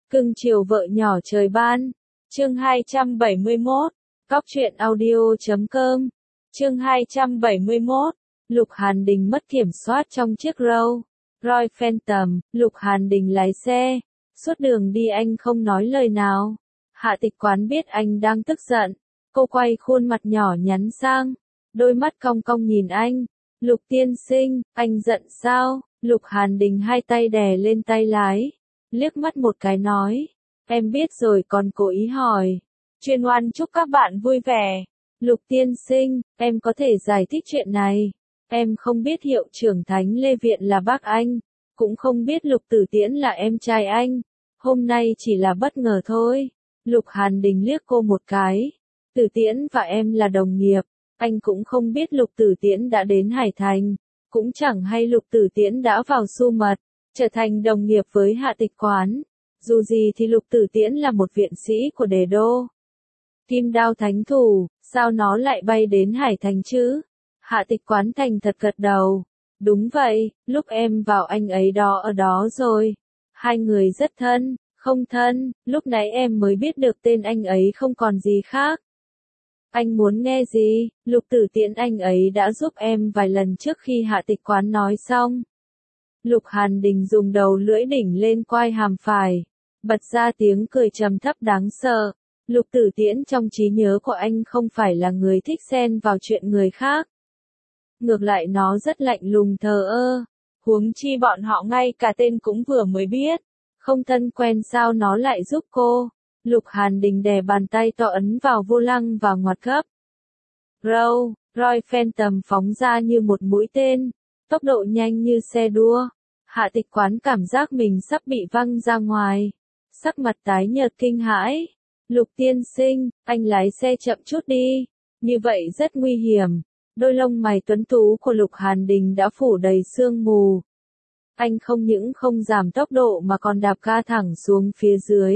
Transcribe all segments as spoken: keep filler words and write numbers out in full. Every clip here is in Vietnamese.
Cưng chiều vợ nhỏ trời ban. Chương hai trăm bảy mươi mốt. Góc truyện audio chấm com. Chương hai trăm bảy mươi mốt. Lục Hàn Đình mất kiểm soát trong chiếc Rolls Royce Phantom. Lục Hàn Đình lái xe. Suốt đường đi anh không nói lời nào. Hạ Tịch Quán biết anh đang tức giận. Cô quay khuôn mặt nhỏ nhắn sang. Đôi mắt cong cong nhìn anh. Lục tiên sinh, anh giận sao? Lục Hàn Đình hai tay đè lên tay lái. Liếc mắt một cái nói. Em biết rồi còn cố ý hỏi. Chuyên oan chúc các bạn vui vẻ. Lục tiên sinh, em có thể giải thích chuyện này. Em không biết hiệu trưởng Thánh Lê Viện là bác anh. Cũng không biết Lục Tử Tiễn là em trai anh. Hôm nay chỉ là bất ngờ thôi. Lục Hàn Đình liếc cô một cái. Tử Tiễn và em là đồng nghiệp. Anh cũng không biết Lục Tử Tiễn đã đến Hải Thành. Cũng chẳng hay Lục Tử Tiễn đã vào Su Mật, trở thành đồng nghiệp với Hạ Tịch Quán. Dù gì thì Lục Tử Tiễn là một viện sĩ của Đế Đô. Kim Đao Thánh Thủ, sao nó lại bay đến Hải Thành chứ? Hạ Tịch Quán thành thật gật đầu. Đúng vậy, lúc em vào anh ấy đó ở đó rồi. Hai người rất thân, không thân, lúc nãy em mới biết được tên anh ấy không còn gì khác. Anh muốn nghe gì? Lục Tử Tiễn anh ấy đã giúp em vài lần trước khi Hạ Tịch Quán nói xong. Lục Hàn Đình dùng đầu lưỡi đỉnh lên quai hàm phải, bật ra tiếng cười trầm thấp đáng sợ. Lục Tử Tiễn trong trí nhớ của anh không phải là người thích xen vào chuyện người khác. Ngược lại nó rất lạnh lùng thờ ơ. Huống chi bọn họ ngay cả tên cũng vừa mới biết. Không thân quen sao nó lại giúp cô. Lục Hàn Đình đè bàn tay to ấn vào vô lăng và ngoặt gấp. Rolls Royce Phantom phóng ra như một mũi tên, tốc độ nhanh như xe đua. Hạ Tịch Quán cảm giác mình sắp bị văng ra ngoài. Sắc mặt tái nhợt kinh hãi. Lục tiên sinh, anh lái xe chậm chút đi. Như vậy rất nguy hiểm. Đôi lông mày tuấn tú của Lục Hàn Đình đã phủ đầy sương mù. Anh không những không giảm tốc độ mà còn đạp ga thẳng xuống phía dưới.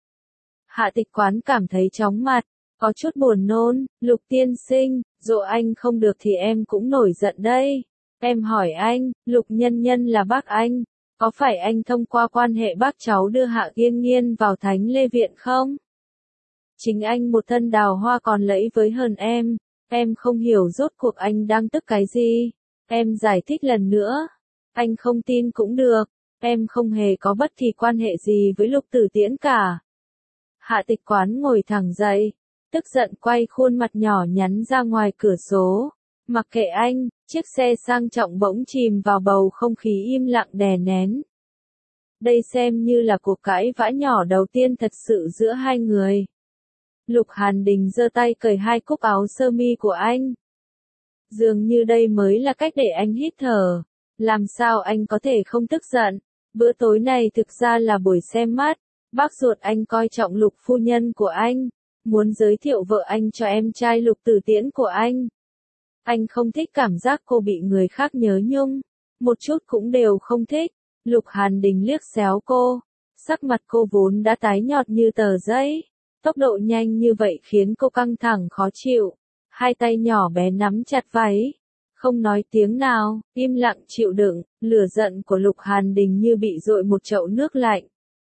Hạ Tịch Quán cảm thấy chóng mặt, có chút buồn nôn. Lục tiên sinh, dỗ anh không được thì em cũng nổi giận đây. Em hỏi anh, Lục Nhân Nhân là bác anh, có phải anh thông qua quan hệ bác cháu đưa Hạ Nghiên Nghiên vào Thánh Lê Viện không? Chính anh một thân đào hoa còn lẫy với hơn em, em không hiểu rốt cuộc anh đang tức cái gì. Em giải thích lần nữa, anh không tin cũng được, em không hề có bất kỳ quan hệ gì với Lục Tử Tiễn cả. Hạ Tịch Quán ngồi thẳng dậy, tức giận quay khuôn mặt nhỏ nhắn ra ngoài cửa sổ. Mặc kệ anh, chiếc xe sang trọng bỗng chìm vào bầu không khí im lặng đè nén. Đây xem như là cuộc cãi vã nhỏ đầu tiên thật sự giữa hai người. Lục Hàn Đình giơ tay cởi hai cúc áo sơ mi của anh. Dường như đây mới là cách để anh hít thở. Làm sao anh có thể không tức giận? Bữa tối này thực ra là buổi xem mắt. Bác ruột anh coi trọng Lục phu nhân của anh, muốn giới thiệu vợ anh cho em trai Lục Tử Tiễn của anh. Anh không thích cảm giác cô bị người khác nhớ nhung, một chút cũng đều không thích. Lục Hàn Đình liếc xéo cô, sắc mặt cô vốn đã tái nhợt như tờ giấy. Tốc độ nhanh như vậy khiến cô căng thẳng khó chịu, hai tay nhỏ bé nắm chặt váy, không nói tiếng nào, im lặng chịu đựng. Lửa giận của Lục Hàn Đình như bị dội một chậu nước lạnh.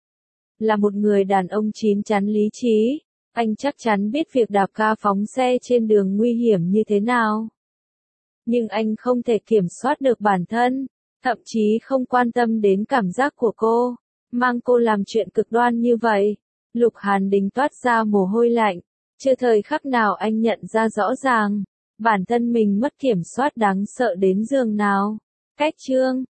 Là một người đàn ông chín chắn lý trí, anh chắc chắn biết việc đạp ga phóng xe trên đường nguy hiểm như thế nào. Nhưng anh không thể kiểm soát được bản thân, thậm chí không quan tâm đến cảm giác của cô, mang cô làm chuyện cực đoan như vậy. Lục Hàn Đình toát ra mồ hôi lạnh, chưa thời khắc nào anh nhận ra rõ ràng, bản thân mình mất kiểm soát đáng sợ đến giường nào. Cách chương